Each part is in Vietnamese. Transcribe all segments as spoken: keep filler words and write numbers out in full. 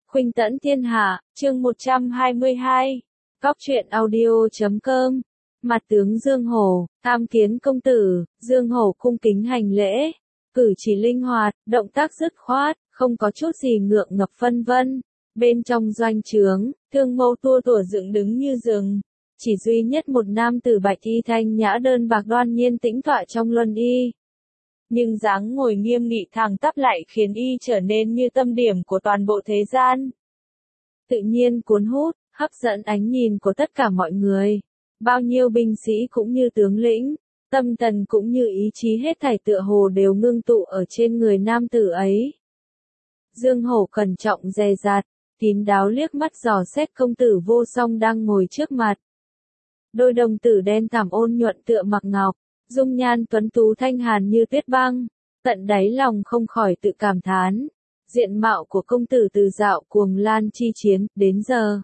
Khuynh tẫn thiên hạ, chương một trăm hai mươi hai. Góc truyện audio chấm com. Mặt tướng Dương Hổ, tham kiến công tử. Dương Hổ cung kính hành lễ, cử chỉ linh hoạt, động tác dứt khoát, không có chút gì ngượng ngập phân vân. Bên trong doanh trướng, thương mâu tua tủa dựng đứng như rừng. Chỉ duy nhất một nam tử bạch y thanh nhã đơn bạc đoan nhiên tĩnh tọa trong luân y. Nhưng dáng ngồi nghiêm nghị thẳng tắp lại khiến y trở nên như tâm điểm của toàn bộ thế gian. Tự nhiên cuốn hút, hấp dẫn ánh nhìn của tất cả mọi người. Bao nhiêu binh sĩ cũng như tướng lĩnh, tâm thần cũng như ý chí hết thảy tựa hồ đều ngưng tụ ở trên người nam tử ấy. Dương Hổ cẩn trọng dè dặt, kín đáo liếc mắt dò xét công tử vô song đang ngồi trước mặt. Đôi đồng tử đen thẳm ôn nhuận tựa mặc ngọc, dung nhan tuấn tú thanh hàn như tuyết băng, tận đáy lòng không khỏi tự cảm thán, diện mạo của công tử từ dạo cuồng lan chi chiến đến giờ.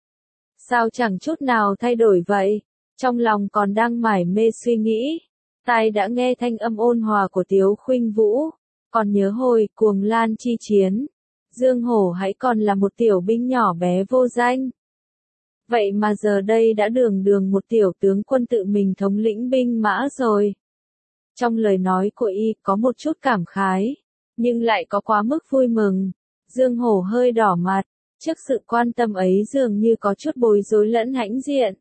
Sao chẳng chút nào thay đổi vậy, trong lòng còn đang mải mê suy nghĩ, tai đã nghe thanh âm ôn hòa của Tiếu Khuynh Vũ, còn nhớ hồi cuồng lan chi chiến, Dương Hổ hãy còn là một tiểu binh nhỏ bé vô danh. Vậy mà giờ đây đã đường đường một tiểu tướng quân tự mình thống lĩnh binh mã rồi. Trong lời nói của y có một chút cảm khái, nhưng lại có quá mức vui mừng. Dương Hổ hơi đỏ mặt, trước sự quan tâm ấy dường như có chút bối rối lẫn hãnh diện.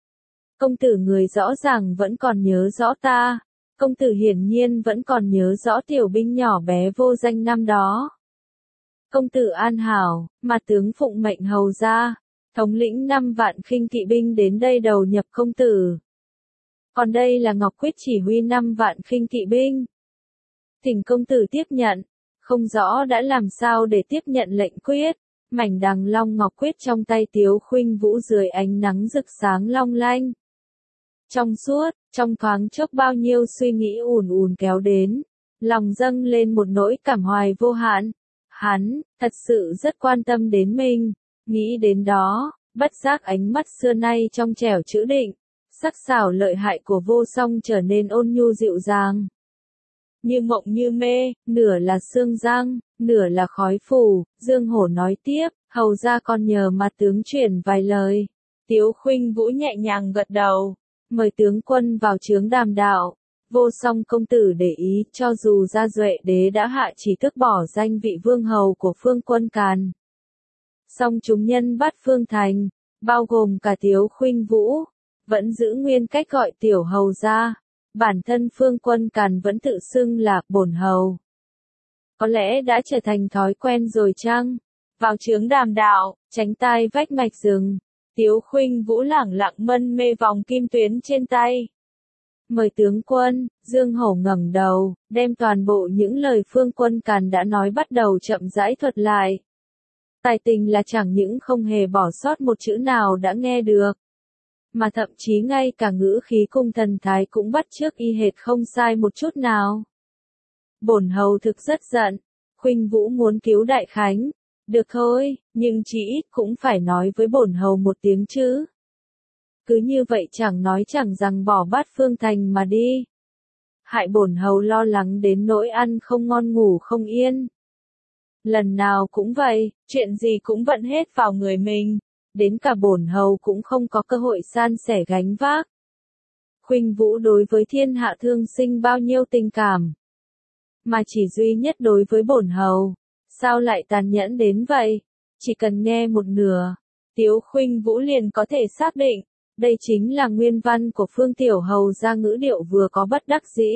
Công tử người rõ ràng vẫn còn nhớ rõ ta, công tử hiển nhiên vẫn còn nhớ rõ tiểu binh nhỏ bé vô danh năm đó. Công tử an hảo, mà tướng phụng mệnh hầu ra, thống lĩnh năm vạn khinh kỵ binh đến đây đầu nhập công tử. Còn đây là Ngọc Quyết chỉ huy năm vạn khinh kỵ binh. Thỉnh công tử tiếp nhận, không rõ đã làm sao để tiếp nhận lệnh quyết, mảnh đằng long Ngọc Quyết trong tay Tiếu Khuynh Vũ dưới ánh nắng rực sáng long lanh. Trong suốt, trong thoáng chốc bao nhiêu suy nghĩ ùn ùn kéo đến, lòng dâng lên một nỗi cảm hoài vô hạn. Hắn, thật sự rất quan tâm đến mình. Nghĩ đến đó, bất giác ánh mắt xưa nay trong trẻo trữ định, sắc sảo lợi hại của vô song trở nên ôn nhu dịu dàng. Như mộng như mê, nửa là sương giăng, nửa là khói phủ, Dương Hổ nói tiếp, hầu ra còn nhờ mặt tướng chuyển vài lời. Tiếu Khuynh Vũ nhẹ nhàng gật đầu, mời tướng quân vào chướng đàm đạo. Vô song công tử để ý, cho dù Gia Duệ đế đã hạ chỉ tước bỏ danh vị vương hầu của Phương Quân Càn, song chúng nhân Bát Phương Thành, bao gồm cả Tiếu Khuynh Vũ, vẫn giữ nguyên cách gọi tiểu hầu ra. Bản thân Phương Quân Càn vẫn tự xưng là bổn hầu. Có lẽ đã trở thành thói quen rồi chăng? Vào chướng đàm đạo, tránh tai vách mạch rừng, Tiếu Khuynh Vũ lẳng lặng mân mê vòng kim tuyến trên tay. Mời tướng quân. Dương Hổ ngẩng đầu, đem toàn bộ những lời Phương Quân Càn đã nói bắt đầu chậm rãi thuật lại. Tài tình là chẳng những không hề bỏ sót một chữ nào đã nghe được, mà thậm chí ngay cả ngữ khí cung thần thái cũng bắt chước y hệt không sai một chút nào. Bổn hầu thực rất giận, Khuynh Vũ muốn cứu Đại Khánh, được thôi, nhưng chỉ ít cũng phải nói với bổn hầu một tiếng chứ. Cứ như vậy chẳng nói chẳng rằng bỏ Bát Phương Thành mà đi. Hại bổn hầu lo lắng đến nỗi ăn không ngon ngủ không yên. Lần nào cũng vậy, chuyện gì cũng vận hết vào người mình, đến cả bổn hầu cũng không có cơ hội san sẻ gánh vác. Khuynh Vũ đối với thiên hạ thương sinh bao nhiêu tình cảm, mà chỉ duy nhất đối với bổn hầu, sao lại tàn nhẫn đến vậy? Chỉ cần nghe một nửa, Tiếu Khuynh Vũ liền có thể xác định, đây chính là nguyên văn của Phương tiểu hầu ra, ngữ điệu vừa có bất đắc dĩ,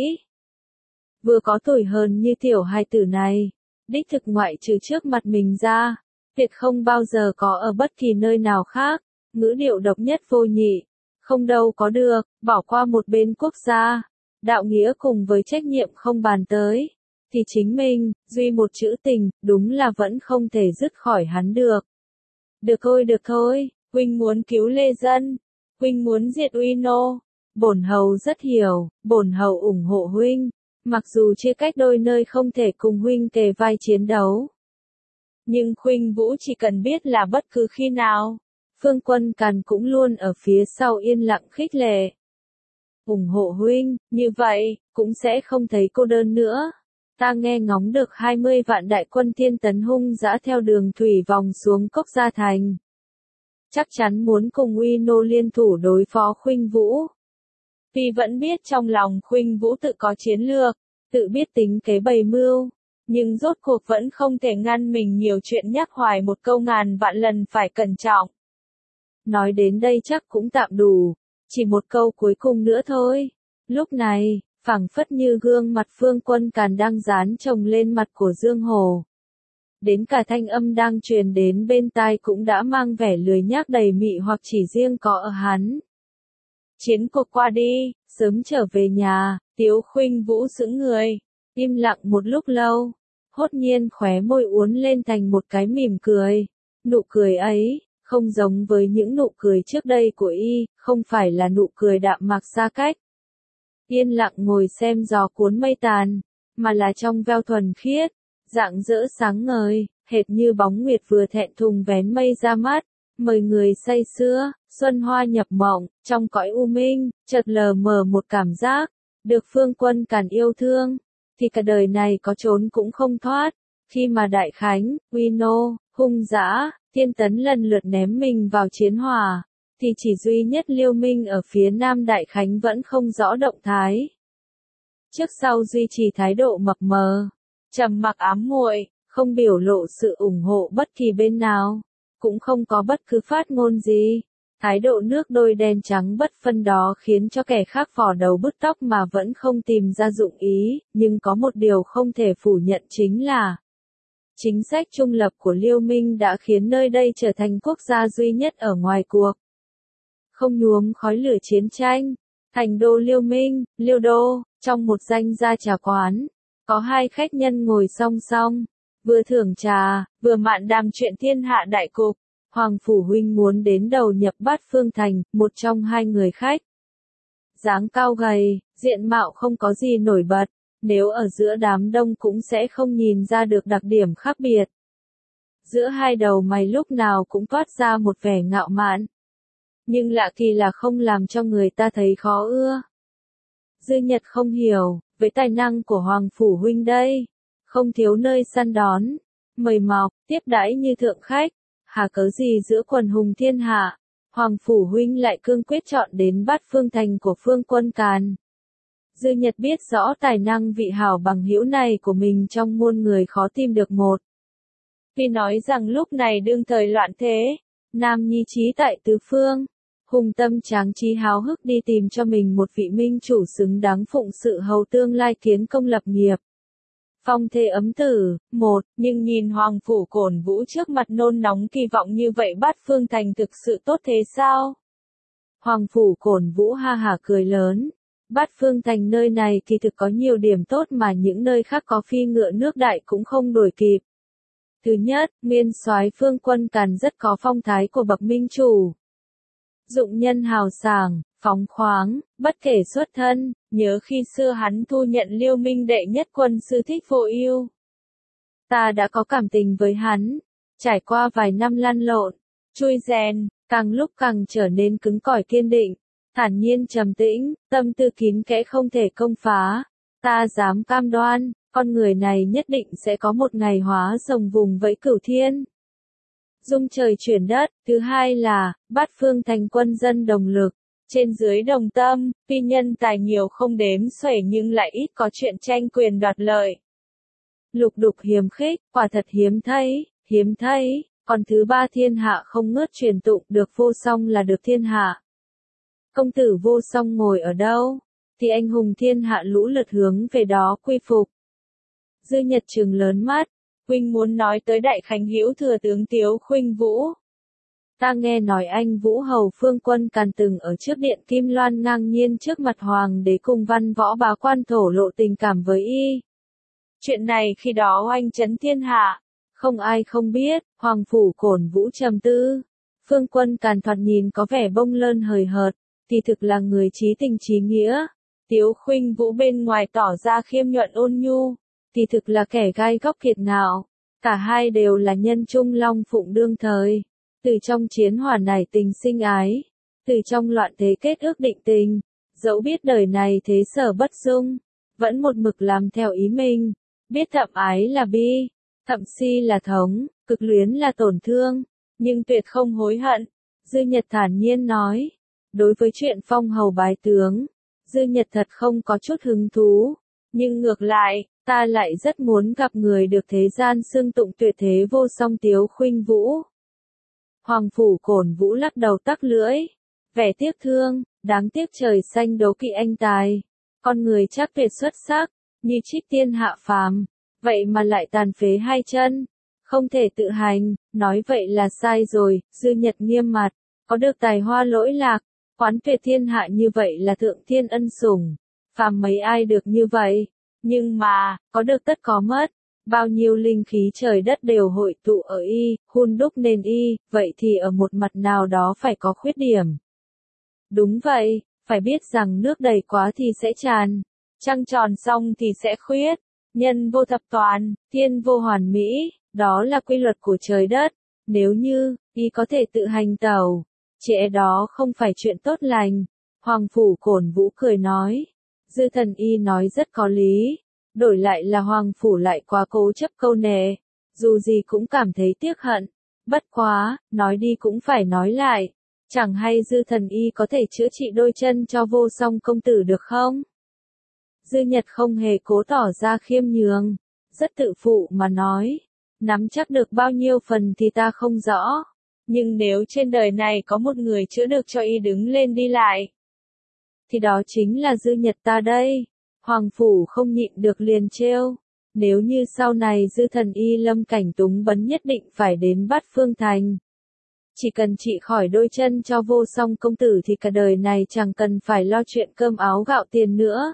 vừa có tủi hờn như tiểu hài tử này. Đích thực ngoại trừ trước mặt mình ra, tuyệt không bao giờ có ở bất kỳ nơi nào khác, ngữ điệu độc nhất vô nhị, không đâu có được, bỏ qua một bên quốc gia, đạo nghĩa cùng với trách nhiệm không bàn tới, thì chính mình, duy một chữ tình, đúng là vẫn không thể dứt khỏi hắn được. Được thôi được thôi, huynh muốn cứu lê dân, huynh muốn diệt uy nô, bổn hầu rất hiểu, bổn hầu ủng hộ huynh. Mặc dù chia cách đôi nơi không thể cùng huynh kề vai chiến đấu, nhưng Khuynh Vũ chỉ cần biết là bất cứ khi nào, Phương Quân Càn cũng luôn ở phía sau yên lặng khích lệ. Ủng hộ huynh, như vậy, cũng sẽ không thấy cô đơn nữa. Ta nghe ngóng được hai mươi vạn đại quân Thiên Tấn hung dã theo đường thủy vòng xuống Cốc Gia Thành. Chắc chắn muốn cùng Uy Nô liên thủ đối phó Khuynh Vũ. Tuy vẫn biết trong lòng Khuynh Vũ tự có chiến lược, tự biết tính kế bày mưu, nhưng rốt cuộc vẫn không thể ngăn mình nhiều chuyện nhắc hoài một câu ngàn vạn lần phải cẩn trọng. Nói đến đây chắc cũng tạm đủ, chỉ một câu cuối cùng nữa thôi. Lúc này, phảng phất như gương mặt Phương Quân Càn đang dán chồng lên mặt của Dương Hổ. Đến cả thanh âm đang truyền đến bên tai cũng đã mang vẻ lười nhác đầy mị hoặc chỉ riêng có ở hắn. Chiến cuộc qua đi, sớm trở về nhà, Tiếu Khuynh Vũ sững người, im lặng một lúc lâu, hốt nhiên khóe môi uốn lên thành một cái mỉm cười. Nụ cười ấy, không giống với những nụ cười trước đây của y, không phải là nụ cười đạm mạc xa cách. Yên lặng ngồi xem gió cuốn mây tàn, mà là trong veo thuần khiết, rạng rỡ sáng ngời, hệt như bóng nguyệt vừa thẹn thùng vén mây ra mắt, mời người say sưa, xuân hoa nhập mộng, trong cõi u minh, chợt lờ mờ một cảm giác, được Phương Quân Càn yêu thương, thì cả đời này có trốn cũng không thoát. Khi mà Đại Khánh, Uy Nô, hung dã, Thiên Tấn lần lượt ném mình vào chiến hỏa, thì chỉ duy nhất Liêu Minh ở phía Nam Đại Khánh vẫn không rõ động thái. Trước sau duy trì thái độ mập mờ, trầm mặc ám muội, không biểu lộ sự ủng hộ bất kỳ bên nào, cũng không có bất cứ phát ngôn gì. Thái độ nước đôi đen trắng bất phân đó khiến cho kẻ khác vò đầu bứt tóc mà vẫn không tìm ra dụng ý, nhưng có một điều không thể phủ nhận chính là chính sách trung lập của Liêu Minh đã khiến nơi đây trở thành quốc gia duy nhất ở ngoài cuộc. Không nhuốm khói lửa chiến tranh, thành đô Liêu Minh, Liêu Đô, trong một danh gia trà quán, có hai khách nhân ngồi song song, vừa thưởng trà, vừa mạn đàm chuyện thiên hạ đại cục. Hoàng Phủ Huynh muốn đến đầu nhập Bát Phương Thành, một trong hai người khách. Dáng cao gầy, diện mạo không có gì nổi bật, nếu ở giữa đám đông cũng sẽ không nhìn ra được đặc điểm khác biệt. Giữa hai đầu mày lúc nào cũng toát ra một vẻ ngạo mạn. Nhưng lạ kỳ là không làm cho người ta thấy khó ưa. Dư Nhật không hiểu, với tài năng của Hoàng Phủ Huynh đây, không thiếu nơi săn đón, mời mọc, tiếp đãi như thượng khách. Hà cớ gì giữa quần hùng thiên hạ, Hoàng Phủ Huynh lại cương quyết chọn đến Bát Phương Thành của Phương Quân Càn. Dư Nhật biết rõ tài năng vị hảo bằng hữu này của mình trong muôn người khó tìm được một. Vì nói rằng lúc này đương thời loạn thế, nam nhi trí tại tứ phương, hùng tâm tráng trí háo hức đi tìm cho mình một vị minh chủ xứng đáng phụng sự hầu tương lai kiến công lập nghiệp. Phong thê ấm tử, một, nhưng nhìn Hoàng Phủ Cổn Vũ trước mặt nôn nóng kỳ vọng như vậy Bát Phương Thành thực sự tốt thế sao? Hoàng Phủ Cổn Vũ ha hả cười lớn. Bát Phương Thành nơi này kỳ thực có nhiều điểm tốt mà những nơi khác có phi ngựa nước đại cũng không đổi kịp. Thứ nhất, nguyên soái Phương Quân Càn rất có phong thái của bậc minh chủ. Dụng nhân hào sảng, phóng khoáng, bất kể xuất thân, nhớ khi xưa hắn thu nhận Liêu Minh đệ nhất quân sư Thích Vô Ưu. Ta đã có cảm tình với hắn, trải qua vài năm lăn lộn, chui rèn, càng lúc càng trở nên cứng cỏi kiên định, thản nhiên trầm tĩnh, tâm tư kín kẽ không thể công phá. Ta dám cam đoan, con người này nhất định sẽ có một ngày hóa rồng vùng vẫy cửu thiên. Dung trời chuyển đất. Thứ hai là, Bát Phương Thành quân dân đồng lực, trên dưới đồng tâm, tuy nhân tài nhiều không đếm xuể nhưng lại ít có chuyện tranh quyền đoạt lợi. Lục đục hiếm khích, quả thật hiếm thấy, hiếm thấy. Còn thứ ba thiên hạ không ngớt truyền tụng được vô song là được thiên hạ. Công tử vô song ngồi ở đâu, thì anh hùng thiên hạ lũ lượt hướng về đó quy phục. Dư Nhật trừng lớn mắt. Huynh muốn nói tới Đại Khánh hữu thừa tướng Tiếu Khuynh Vũ. Ta nghe nói anh Vũ Hầu Phương Quân Càn từng ở trước điện Kim Loan ngang nhiên trước mặt hoàng đế cùng văn võ bá quan thổ lộ tình cảm với y. Chuyện này khi đó oanh chấn thiên hạ, không ai không biết. Hoàng Phủ Cổn Vũ trầm tư. Phương Quân Càn thoạt nhìn có vẻ bông lơn hời hợt, thì thực là người trí tình trí nghĩa. Tiếu Khuynh Vũ bên ngoài tỏ ra khiêm nhuận ôn nhu, thì thực là kẻ gai góc kiệt ngạo. Cả hai đều là nhân trung long phụng đương thời. Từ trong chiến hỏa này tình sinh ái, từ trong loạn thế kết ước định tình. Dẫu biết đời này thế sở bất dung, vẫn một mực làm theo ý mình. Biết thậm ái là bi, thậm si là thống, cực luyến là tổn thương, nhưng tuyệt không hối hận. Dư Nhật thản nhiên nói. Đối với chuyện phong hầu bái tướng, Dư Nhật thật không có chút hứng thú. Nhưng ngược lại, ta lại rất muốn gặp người được thế gian xưng tụng tuyệt thế vô song Tiếu Khuynh Vũ. Hoàng phủ Cổn Vũ lắc đầu tắc lưỡi. Vẻ tiếc thương, đáng tiếc trời xanh đố kỵ anh tài. Con người chắc tuyệt xuất sắc, như trích tiên hạ phàm, vậy mà lại tàn phế hai chân. Không thể tự hành, nói vậy là sai rồi. Dư Nhật nghiêm mặt, có được tài hoa lỗi lạc, quán tuyệt thiên hạ như vậy là thượng thiên ân sủng. Phàm mấy ai được như vậy, nhưng mà, có được tất có mất. Bao nhiêu linh khí trời đất đều hội tụ ở y, hun đúc nên y, vậy thì ở một mặt nào đó phải có khuyết điểm. Đúng vậy, phải biết rằng nước đầy quá thì sẽ tràn, trăng tròn xong thì sẽ khuyết, nhân vô thập toàn, thiên vô hoàn mỹ, đó là quy luật của trời đất. Nếu như, y có thể tự hành tẩu, trẻ đó không phải chuyện tốt lành. Hoàng phủ Cổn Vũ cười nói. Dư Thần Y nói rất có lý. Đổi lại là Hoàng phủ lại quá cố chấp câu nệ, dù gì cũng cảm thấy tiếc hận. Bất quá, nói đi cũng phải nói lại, chẳng hay Dư Thần Y có thể chữa trị đôi chân cho vô song công tử được không? Dư Nhật không hề cố tỏ ra khiêm nhường, rất tự phụ mà nói, nắm chắc được bao nhiêu phần thì ta không rõ, nhưng nếu trên đời này có một người chữa được cho y đứng lên đi lại, thì đó chính là Dư Nhật ta đây. Hoàng phủ không nhịn được liền trêu, nếu như sau này Dư Thần Y lâm cảnh túng bấn nhất định phải đến Bát Phương Thành. Chỉ cần trị khỏi đôi chân cho vô song công tử thì cả đời này chẳng cần phải lo chuyện cơm áo gạo tiền nữa.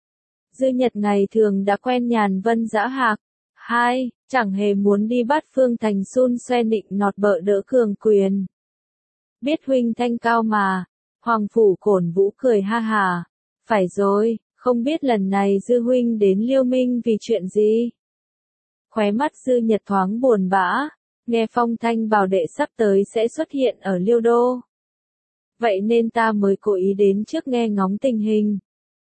Dư Nhật ngày thường đã quen nhàn vân dã hạc. Hai, chẳng hề muốn đi Bát Phương Thành xun xoe nịnh nọt bợ đỡ cường quyền. Biết huynh thanh cao mà. Hoàng phủ Cổn Vũ cười ha hà. Phải rồi, không biết lần này Dư huynh đến Liêu Minh vì chuyện gì? Khóe mắt Dư Nhật thoáng buồn bã, nghe phong thanh bảo đệ sắp tới sẽ xuất hiện ở Liêu Đô. Vậy nên ta mới cố ý đến trước nghe ngóng tình hình.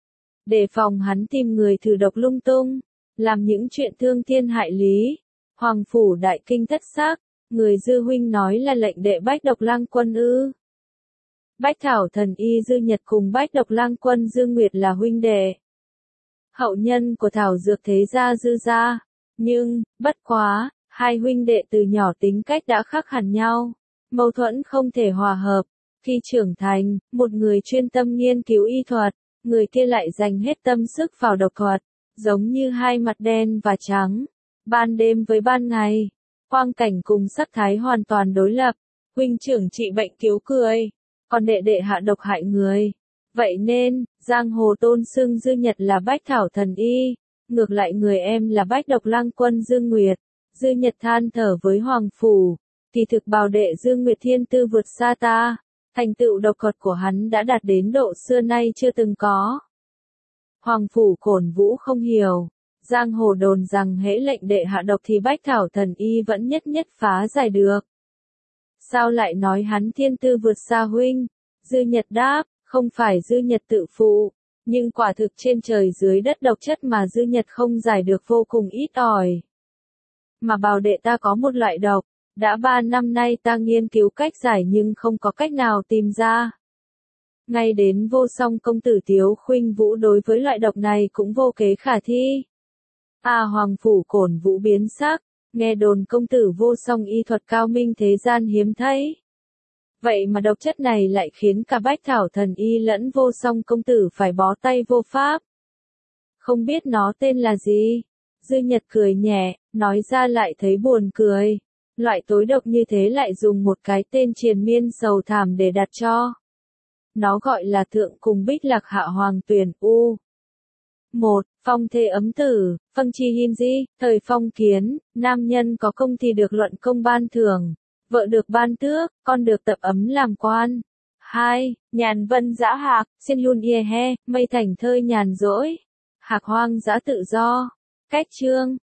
Đề phòng hắn tìm người thử độc lung tung, làm những chuyện thương thiên hại lý. Hoàng phủ đại kinh thất xác, người Dư huynh nói là lệnh đệ Bách Độc Lang Quân ư? Bách Thảo Thần Y Dư Nhật cùng Bách Độc Lang Quân Dư Nguyệt là huynh đệ, hậu nhân của Thảo Dược thế gia Dư gia, nhưng, bất quá, hai huynh đệ từ nhỏ tính cách đã khác hẳn nhau, mâu thuẫn không thể hòa hợp. Khi trưởng thành, một người chuyên tâm nghiên cứu y thuật, người kia lại dành hết tâm sức vào độc thuật, giống như hai mặt đen và trắng, ban đêm với ban ngày, quang cảnh cùng sắc thái hoàn toàn đối lập. Huynh trưởng trị bệnh cứu cười, còn đệ đệ hạ độc hại người. Vậy nên, giang hồ tôn xưng Dư Nhật là Bách Thảo Thần Y, ngược lại người em là Bách Độc Lang Quân Dư Nguyệt. Dư Nhật than thở với Hoàng phủ, kỳ thực bảo đệ Dư Nguyệt thiên tư vượt xa ta, thành tựu độc thuật của hắn đã đạt đến độ xưa nay chưa từng có. Hoàng phủ Cổn Vũ không hiểu, giang hồ đồn rằng hễ lệnh đệ hạ độc thì Bách Thảo Thần Y vẫn nhất nhất phá giải được. Sao lại nói hắn thiên tư vượt xa huynh? Dư Nhật đáp, không phải Dư Nhật tự phụ, nhưng quả thực trên trời dưới đất độc chất mà Dư Nhật không giải được vô cùng ít ỏi. Mà bảo đệ ta có một loại độc, đã ba năm nay ta nghiên cứu cách giải nhưng không có cách nào tìm ra. Ngay đến vô song công tử Tiếu Khuynh Vũ đối với loại độc này cũng vô kế khả thi. À Hoàng phủ Cổn Vũ biến sắc, nghe đồn công tử vô song y thuật cao minh thế gian hiếm thấy. Vậy mà độc chất này lại khiến cả Bách Thảo Thần Y lẫn vô song công tử phải bó tay vô pháp. Không biết nó tên là gì? Dư Nhật cười nhẹ, nói ra lại thấy buồn cười. Loại tối độc như thế lại dùng một cái tên triền miên sầu thảm để đặt cho. Nó gọi là Thượng Cùng Bích Lạc Hạ Hoàng Tuyển U. một. Phong thê ấm tử, Phong Chi Hin Di, thời phong kiến, nam nhân có công thì được luận công ban thưởng, vợ được ban tước, con được tập ấm làm quan. hai. Nhàn vân dã hạc, xin luôn ye he, mây thành thơi nhàn rỗi. Hạc hoang dã tự do. Cách chương.